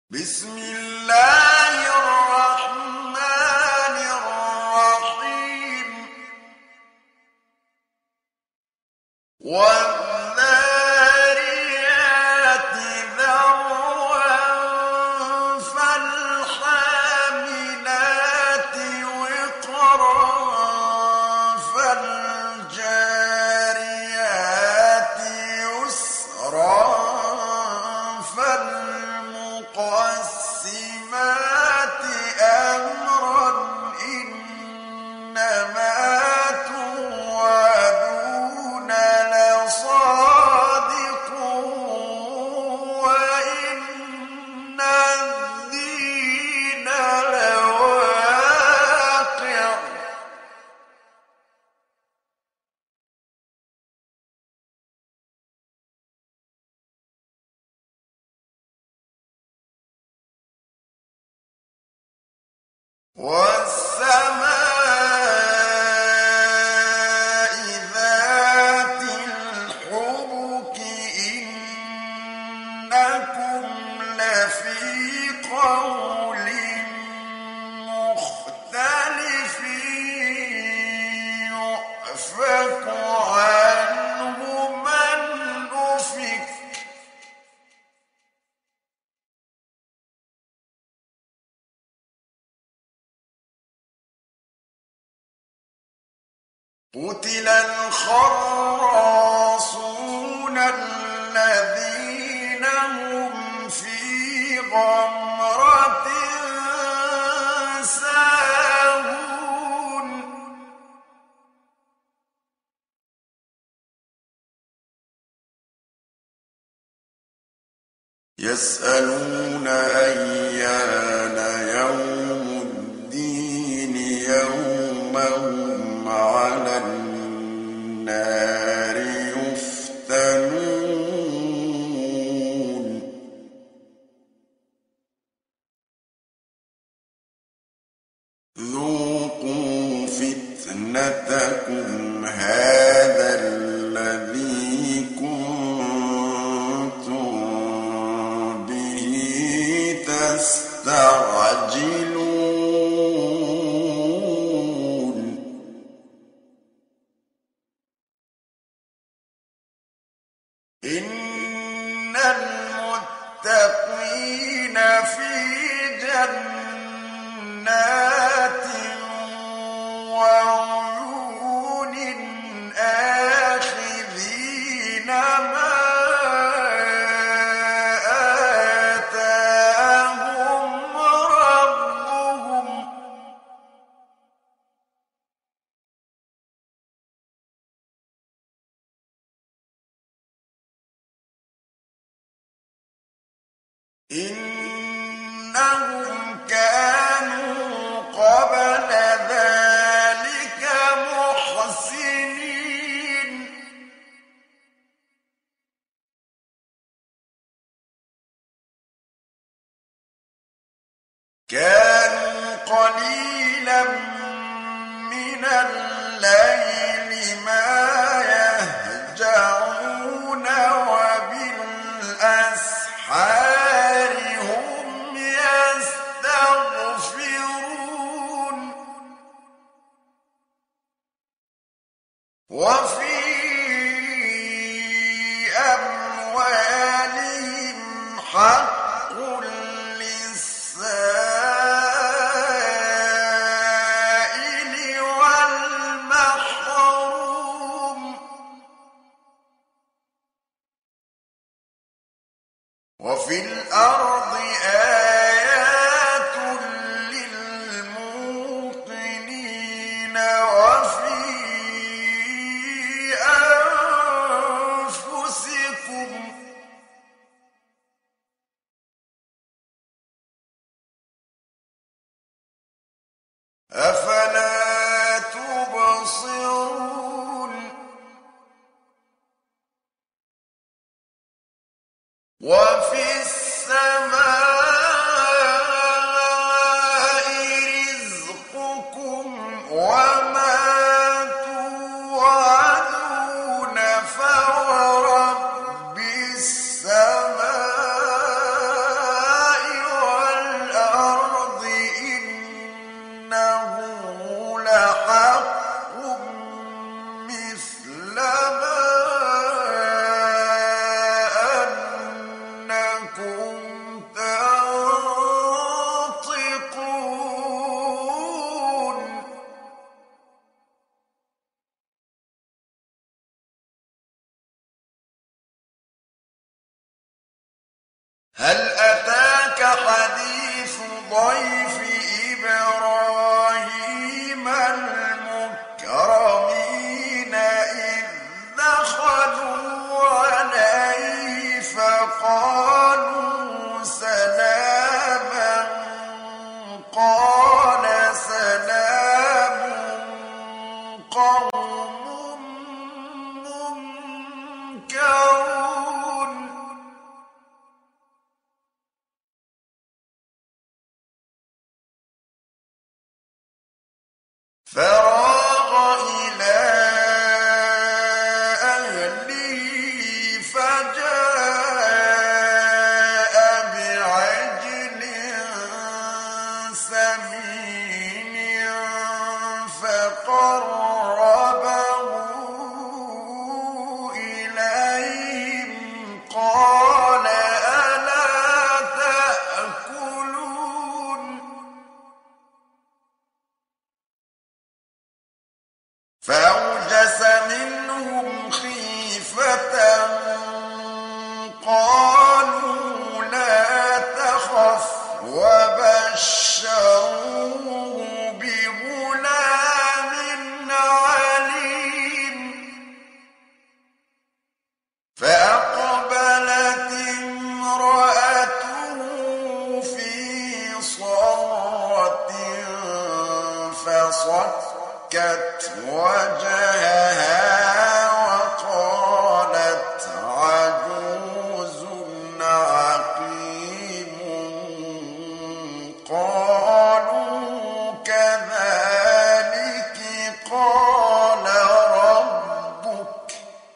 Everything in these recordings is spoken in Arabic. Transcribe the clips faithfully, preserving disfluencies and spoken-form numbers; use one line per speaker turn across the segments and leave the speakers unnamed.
بسم الله الرحمن الرحيم والذاريات ذروا فالحاملات وقرا فالجاريات يسرا فالمقسمات أمرا إنما توعدون لصادق وإن الدين لواقع والسماء ذات الحبك إنكم لفي قول مختلف يؤفك عنه من أفك قتل الخراصون الذين هم في غمرة ساهون يسألون أيان يوم الدين يوم هم على النار يفتنون ذوقوا فتنتكم هذا الذي كنتم به تستعجلون إن المتقين في جنات وعيون آخذين ما آتاهم ربهم إنهم كانوا قبل ذلك محسنين كانوا قليلا من الليل ما يهجعون وبالأسحار هم يستغفرون وفي أموالهم حق للسائل والمحروم وفي الأرض آيات للموقنين وفي أنفسكم أفلا تبصرون وفي السماء رزقكم وما توعدون فورب السماء هل أتاك حديث ضيف إبراهيم المكرمين إذ دخلوا عليه فقالوا سلاما قال سلام قوم منكرون فراغ إلى أهله فجاء بعجل سمين فقربه إليهم قال ألا تأكلون فأوجس منهم خيفة قالوا لا تخف وبشروه بغلام عليم فأقبلت امرأته في صرة فصكت وجهها وقالت عجوز عقيم قالوا كذلك قال ربك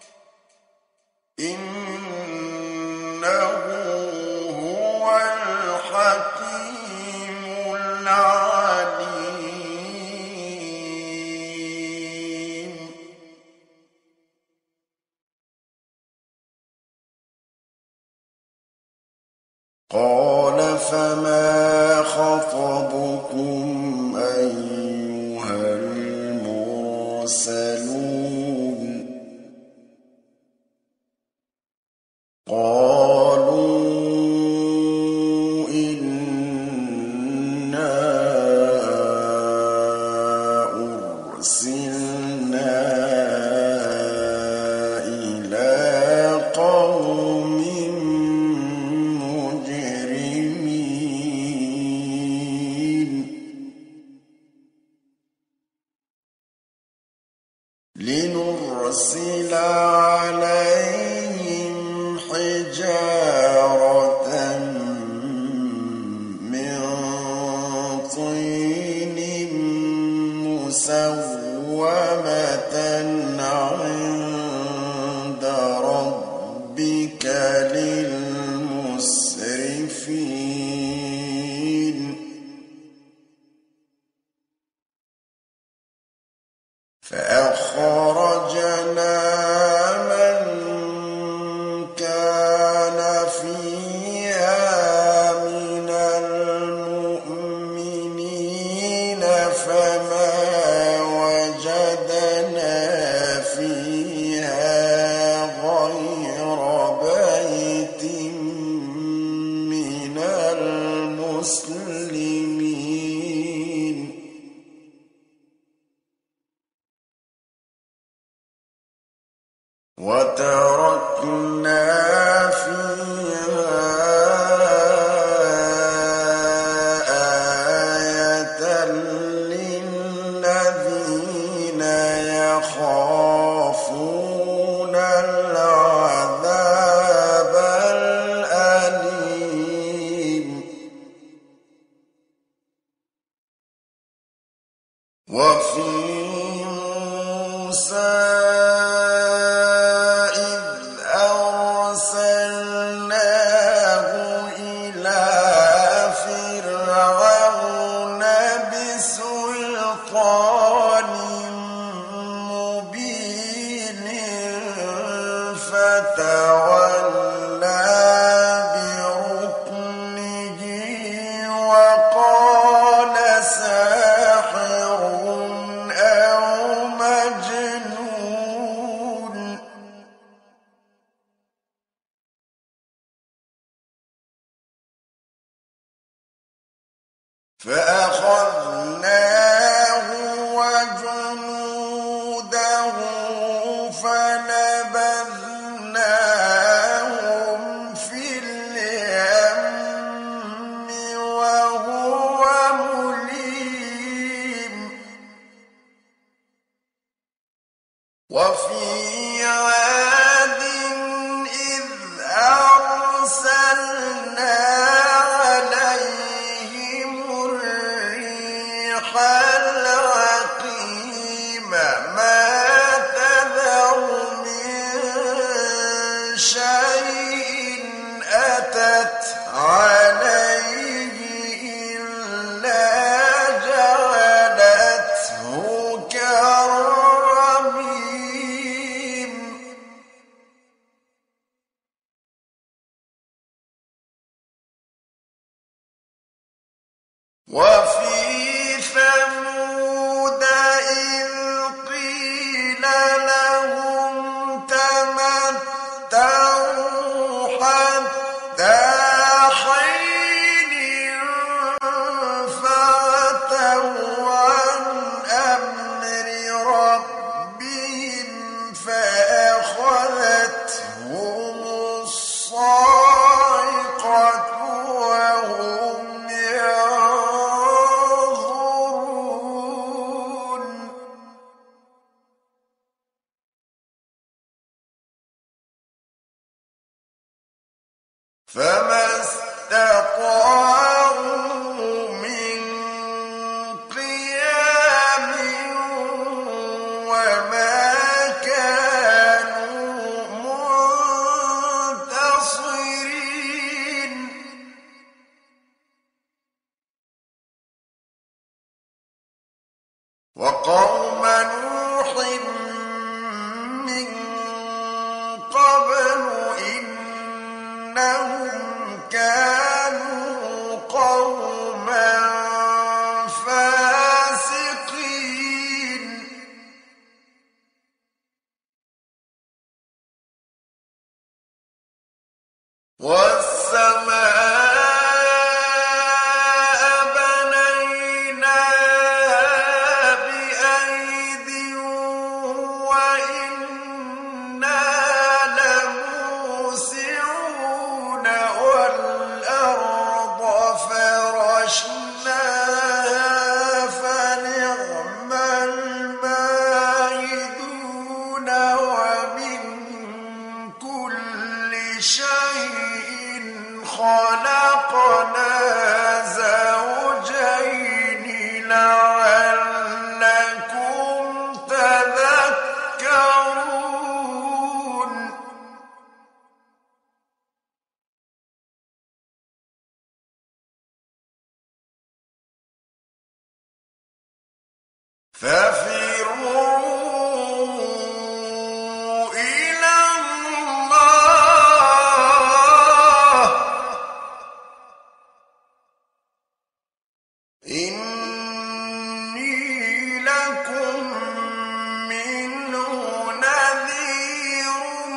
إنه هو الحكيم العليم قال فما خطبكم أيها المرسلون قالوا إنا أرسلنا إلى قوم مجرمين لنرسل عليهم حجارة من طين مسومة عند ربك للمسرفين فأخرجنا فأخذناه وجنوده فنبذناهم في اليم وهو مليم وفي عاد إذ أرسلنا عليهم الريح العقيم ما تذر من شيء أتت عليه إلا جعلته كالرميم وفي ثمود إذ قيل لهم تمتعوا حتى حين فعتوا عن أمر ربهم فأخذتهم الصاعقة وهم ينظرون فما استطاعوا من قيام وما كانوا منتصرين وقوم نوح من قبل إنهم كانوا قوما فاسقين والسماء بنيناها بأيد وإنا لموسعون والأرض فرشناها فنعم الماهدون ومن كل شيء خلقنا زوجين لعلكم تذكرون ففروا إلى الله إني لكم منه نذير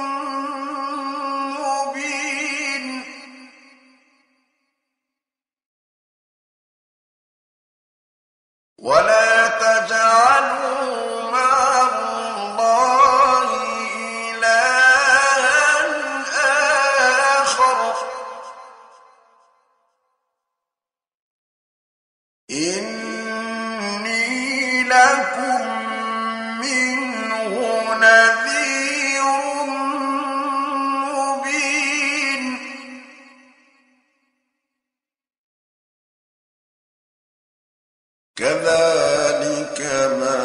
مبين ولا تجعلوا مع الله إلها آخر إني لكم منه نذير مبين كذلك ما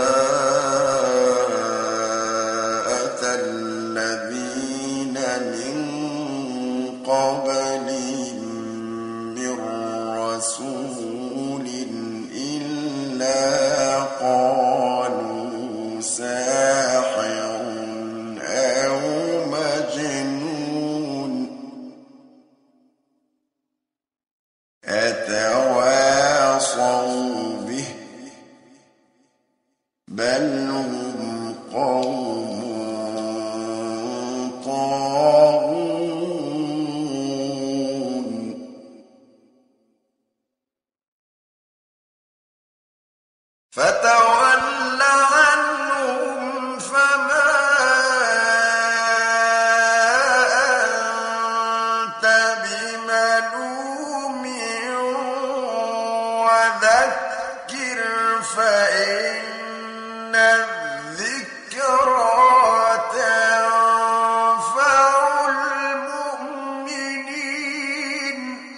أتى الذين من قبلهم من رسول إلا قالوا ساحر أو مجنون أتواصوا به فإن الذكرى تنفع المؤمنين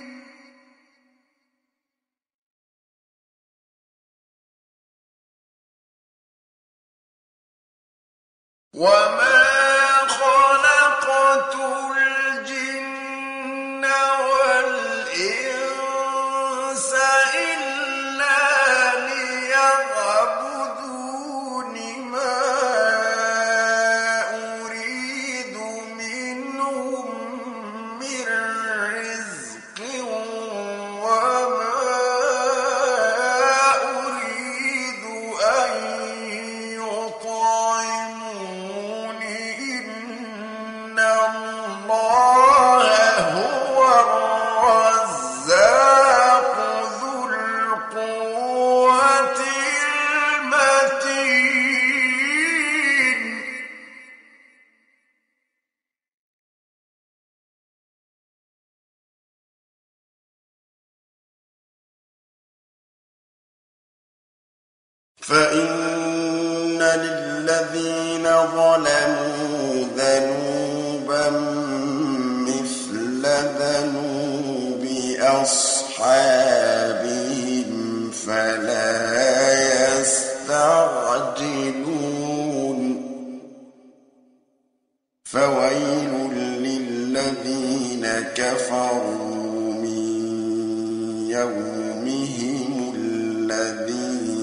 وما خلقت الجن والإنس إلا ليعبدون ما أريد منهم من رزق وما أريد أن يطعمون إن الله هو الرزاق ذو القوة المتين فإن للذين ظلموا ذنوبا مثل ذنوب أصحابهم فلا يستعجلون فويل للذين كفروا من يومهم الذي